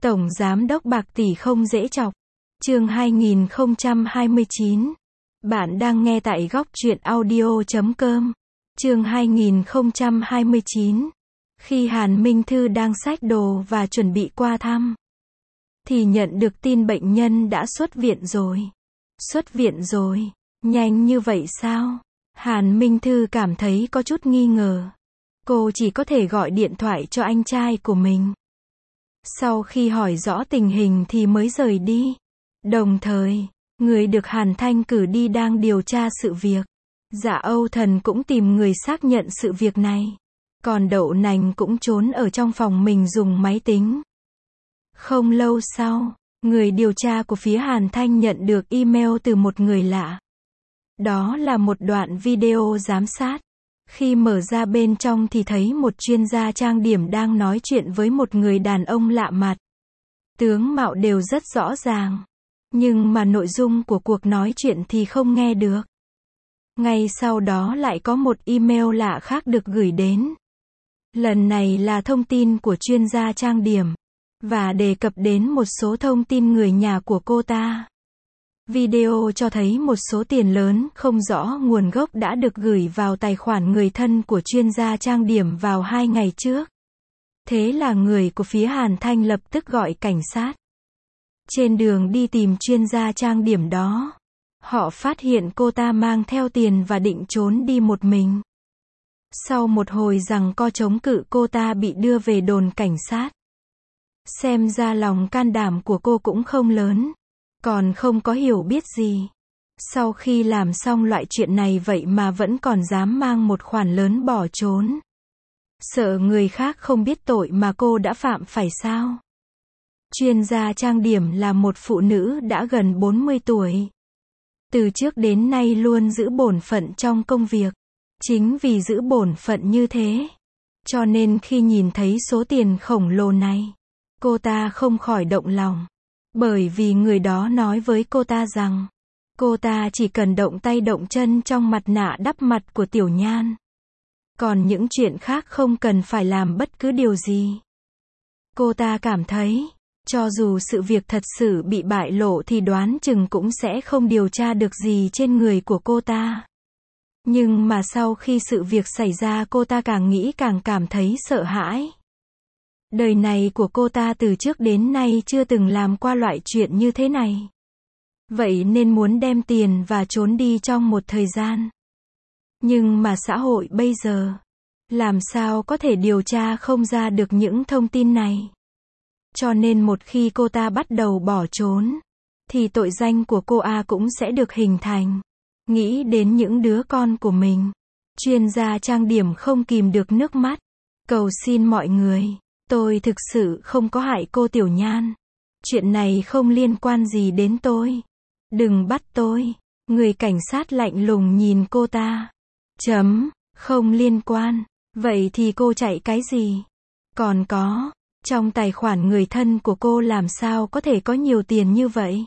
Tổng Giám đốc bạc tỷ không dễ chọc. Chương 2029. Bạn đang nghe tại góc truyện audio.com. Chương 2029. Khi Hàn Minh Thư đang xách đồ và chuẩn bị qua thăm, thì nhận được tin bệnh nhân đã xuất viện rồi. Xuất viện rồi? Nhanh như vậy sao? Hàn Minh Thư cảm thấy có chút nghi ngờ. Cô chỉ có thể gọi điện thoại cho anh trai của mình. Sau khi hỏi rõ tình hình thì mới rời đi. Đồng thời, người được Hàn Thanh cử đi đang điều tra sự việc. Dạ Âu Thần cũng tìm người xác nhận sự việc này. Còn Đậu Nành cũng trốn ở trong phòng mình dùng máy tính. Không lâu sau, người điều tra của phía Hàn Thanh nhận được email từ một người lạ. Đó là một đoạn video giám sát. Khi mở ra bên trong thì thấy một chuyên gia trang điểm đang nói chuyện với một người đàn ông lạ mặt. Tướng mạo đều rất rõ ràng. Nhưng mà nội dung của cuộc nói chuyện thì không nghe được. Ngay sau đó lại có một email lạ khác được gửi đến. Lần này là thông tin của chuyên gia trang điểm. Và đề cập đến một số thông tin người nhà của cô ta. Video cho thấy một số tiền lớn không rõ nguồn gốc đã được gửi vào tài khoản người thân của chuyên gia trang điểm vào 2 ngày trước. Thế là người của phía Hàn Thanh lập tức gọi cảnh sát. Trên đường đi tìm chuyên gia trang điểm đó, họ phát hiện cô ta mang theo tiền và định trốn đi một mình. Sau một hồi giằng co chống cự, cô ta bị đưa về đồn cảnh sát. Xem ra lòng can đảm của cô cũng không lớn, còn không có hiểu biết gì. Sau khi làm xong loại chuyện này vậy mà vẫn còn dám mang một khoản lớn bỏ trốn. Sợ người khác không biết tội mà cô đã phạm phải sao? Chuyên gia trang điểm là một phụ nữ đã gần 40 tuổi. Từ trước đến nay luôn giữ bổn phận trong công việc. Chính vì giữ bổn phận như thế, cho nên khi nhìn thấy số tiền khổng lồ này, cô ta không khỏi động lòng. Bởi vì người đó nói với cô ta rằng, cô ta chỉ cần động tay động chân trong mặt nạ đắp mặt của Tiểu Nhan. Còn những chuyện khác không cần phải làm bất cứ điều gì. Cô ta cảm thấy, cho dù sự việc thật sự bị bại lộ thì đoán chừng cũng sẽ không điều tra được gì trên người của cô ta. Nhưng mà sau khi sự việc xảy ra cô ta càng nghĩ càng cảm thấy sợ hãi. Đời này của cô ta từ trước đến nay chưa từng làm qua loại chuyện như thế này. Vậy nên muốn đem tiền và trốn đi trong một thời gian. Nhưng mà xã hội bây giờ, làm sao có thể điều tra không ra được những thông tin này. Cho nên một khi cô ta bắt đầu bỏ trốn, thì tội danh của cô cũng sẽ được hình thành. Nghĩ đến những đứa con của mình, chuyên gia trang điểm không kìm được nước mắt. Cầu xin mọi người, tôi thực sự không có hại cô Tiểu Nhan. Chuyện này không liên quan gì đến tôi. Đừng bắt tôi. Người cảnh sát lạnh lùng nhìn cô ta. Không liên quan. Vậy thì cô chạy cái gì? Còn có, trong tài khoản người thân của cô làm sao có thể có nhiều tiền như vậy?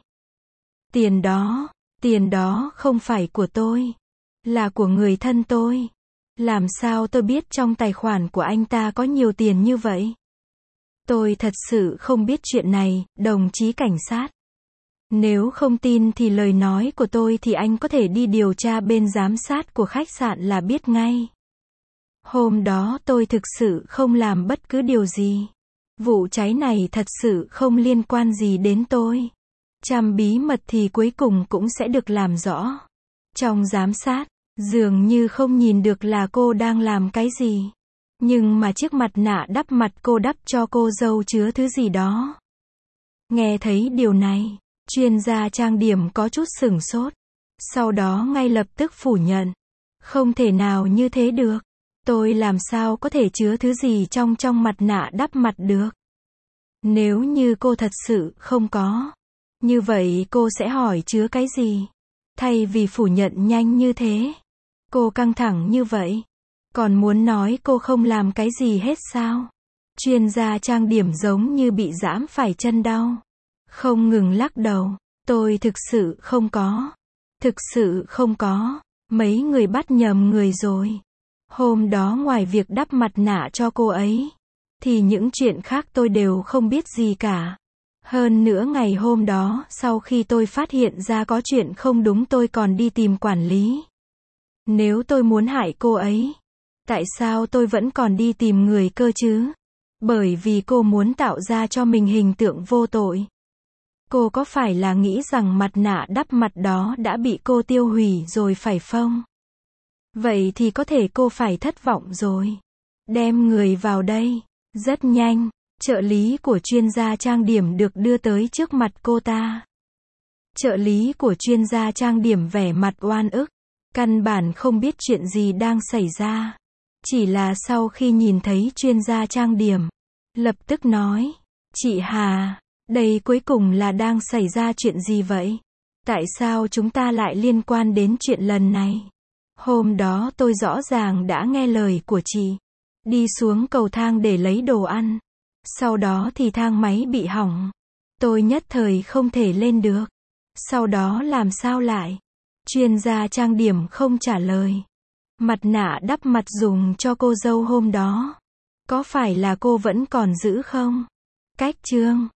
Tiền đó không phải của tôi, là của người thân tôi. Làm sao tôi biết trong tài khoản của anh ta có nhiều tiền như vậy? Tôi thật sự không biết chuyện này, đồng chí cảnh sát. Nếu không tin thì lời nói của tôi thì anh có thể đi điều tra bên giám sát của khách sạn là biết ngay. Hôm đó tôi thực sự không làm bất cứ điều gì. Vụ cháy này thật sự không liên quan gì đến tôi. Trăm bí mật thì cuối cùng cũng sẽ được làm rõ. Trong giám sát, dường như không nhìn được là cô đang làm cái gì. Nhưng mà chiếc mặt nạ đắp mặt cô đắp cho cô dâu chứa thứ gì đó. Nghe thấy điều này, chuyên gia trang điểm có chút sửng sốt. Sau đó ngay lập tức phủ nhận. Không thể nào như thế được. Tôi làm sao có thể chứa thứ gì trong mặt nạ đắp mặt được. Nếu như cô thật sự không có, như vậy cô sẽ hỏi chứa cái gì? Thay vì phủ nhận nhanh như thế, cô căng thẳng như vậy. Còn muốn nói cô không làm cái gì hết sao? Chuyên gia trang điểm giống như bị giãm phải chân đau. Không ngừng lắc đầu. Tôi thực sự không có. Thực sự không có. Mấy người bắt nhầm người rồi. Hôm đó ngoài việc đắp mặt nạ cho cô ấy, thì những chuyện khác tôi đều không biết gì cả. Hơn nữa ngày hôm đó, sau khi tôi phát hiện ra có chuyện không đúng tôi còn đi tìm quản lý. Nếu tôi muốn hại cô ấy, tại sao tôi vẫn còn đi tìm người cơ chứ? Bởi vì cô muốn tạo ra cho mình hình tượng vô tội. Cô có phải là nghĩ rằng mặt nạ đắp mặt đó đã bị cô tiêu hủy rồi phải không? Vậy thì có thể cô phải thất vọng rồi. Đem người vào đây. Rất nhanh, trợ lý của chuyên gia trang điểm được đưa tới trước mặt cô ta. Trợ lý của chuyên gia trang điểm vẻ mặt oan ức, căn bản không biết chuyện gì đang xảy ra. Chỉ là sau khi nhìn thấy chuyên gia trang điểm, lập tức nói, chị Hà, đây cuối cùng là đang xảy ra chuyện gì vậy? Tại sao chúng ta lại liên quan đến chuyện lần này? Hôm đó tôi rõ ràng đã nghe lời của chị. Đi xuống cầu thang để lấy đồ ăn. Sau đó thì thang máy bị hỏng. Tôi nhất thời không thể lên được. Sau đó làm sao lại? Chuyên gia trang điểm không trả lời. Mặt nạ đắp mặt dùng cho cô dâu hôm đó, có phải là cô vẫn còn giữ không? Cách chương